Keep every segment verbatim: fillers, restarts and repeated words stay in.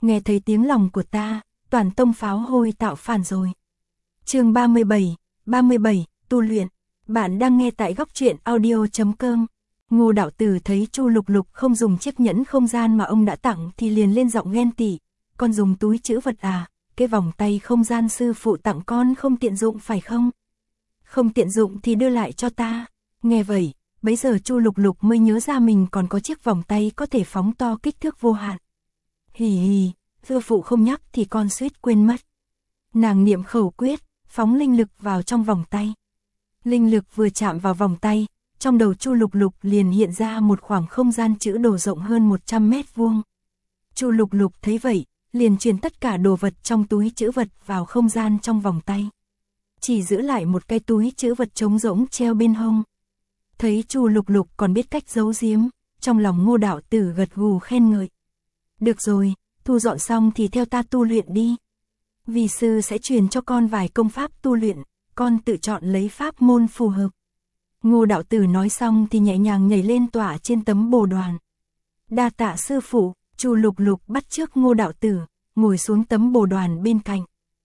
nghe thấy tiếng lòng của ta, toàn tông pháo hôi tạo phản rồi. Chương ba mươi bảy, ba mươi bảy, tu luyện. Bạn đang nghe tại góc truyện audio chấm com. Ngô đạo tử thấy Chu Lục Lục không dùng chiếc nhẫn không gian mà ông đã tặng thì liền lên giọng ghen tị, con dùng túi trữ vật à, cái vòng tay không gian sư phụ tặng con không tiện dụng phải không? Không tiện dụng thì đưa lại cho ta. Nghe vậy, bấy giờ Chu Lục Lục mới nhớ ra mình còn có chiếc vòng tay có thể phóng to kích thước vô hạn. Hì hì, sư phụ không nhắc thì con suýt quên mất. Nàng niệm khẩu quyết, phóng linh lực vào trong vòng tay. Linh lực vừa chạm vào vòng tay, trong đầu Chu Lục Lục liền hiện ra một khoảng không gian trữ đồ rộng hơn một trăm mét vuông. Chu Lục Lục thấy vậy, liền truyền tất cả đồ vật trong túi trữ vật vào không gian trong vòng tay. Chỉ giữ lại một cái túi trữ vật trống rỗng treo bên hông. Thấy Chu Lục Lục còn biết cách giấu giếm, trong lòng Ngô đạo tử gật gù khen ngợi. Được rồi, thu dọn xong thì theo ta tu luyện đi. Vì sư sẽ truyền cho con vài công pháp tu luyện, con tự chọn lấy pháp môn phù hợp. Ngô đạo tử nói xong thì nhẹ nhàng nhảy lên tọa trên tấm bồ đoàn. Đa tạ sư phụ. Chu Lục Lục bắt chước Ngô đạo tử, ngồi xuống tấm bồ đoàn bên cạnh.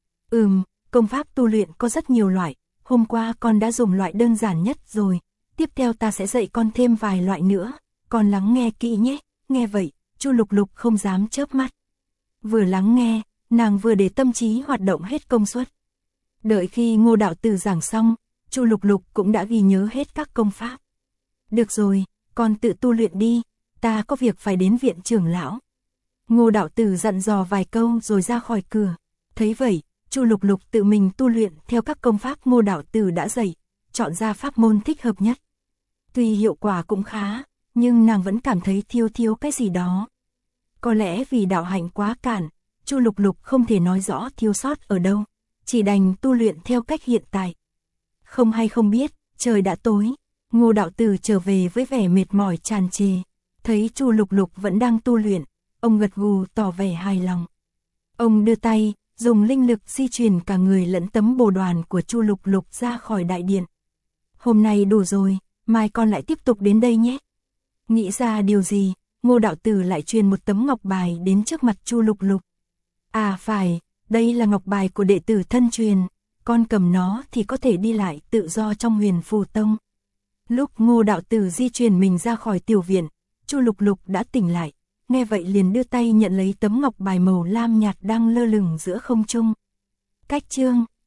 Ừm, công pháp tu luyện có rất nhiều loại, hôm qua con đã dùng loại đơn giản nhất rồi, tiếp theo ta sẽ dạy con thêm vài loại nữa, con lắng nghe kỹ nhé. Nghe vậy, Chu Lục Lục không dám chớp mắt. Vừa lắng nghe, nàng vừa để tâm trí hoạt động hết công suất. Đợi khi Ngô đạo tử giảng xong, Chu Lục Lục cũng đã ghi nhớ hết các công pháp. Được rồi, con tự tu luyện đi, ta có việc phải đến viện trưởng lão. Ngô đạo tử dặn dò vài câu rồi ra khỏi cửa. Thấy vậy, Chu Lục Lục tự mình tu luyện theo các công pháp Ngô đạo tử đã dạy, chọn ra pháp môn thích hợp nhất. Tuy hiệu quả cũng khá, nhưng nàng vẫn cảm thấy thiếu thiếu cái gì đó. Có lẽ vì đạo hạnh quá cản, Chu Lục Lục không thể nói rõ thiếu sót ở đâu, chỉ đành tu luyện theo cách hiện tại. Không hay không biết, trời đã tối, Ngô đạo tử trở về với vẻ mệt mỏi tràn trề. Thấy Chu Lục Lục vẫn đang tu luyện, ông gật gù tỏ vẻ hài lòng. Ông đưa tay, dùng linh lực di chuyển cả người lẫn tấm bồ đoàn của Chu Lục Lục ra khỏi đại điện. Hôm nay đủ rồi, mai con lại tiếp tục đến đây nhé. Nghĩ ra điều gì, Ngô đạo tử lại truyền một tấm ngọc bài đến trước mặt Chu Lục Lục. À phải, đây là ngọc bài của đệ tử thân truyền, con cầm nó thì có thể đi lại tự do trong Huyền Phù Tông. Lúc Ngô đạo tử di chuyển mình ra khỏi tiểu viện, Chu Lục Lục đã tỉnh lại, nghe vậy liền đưa tay nhận lấy tấm ngọc bài màu lam nhạt đang lơ lửng giữa không trung. Cách chương,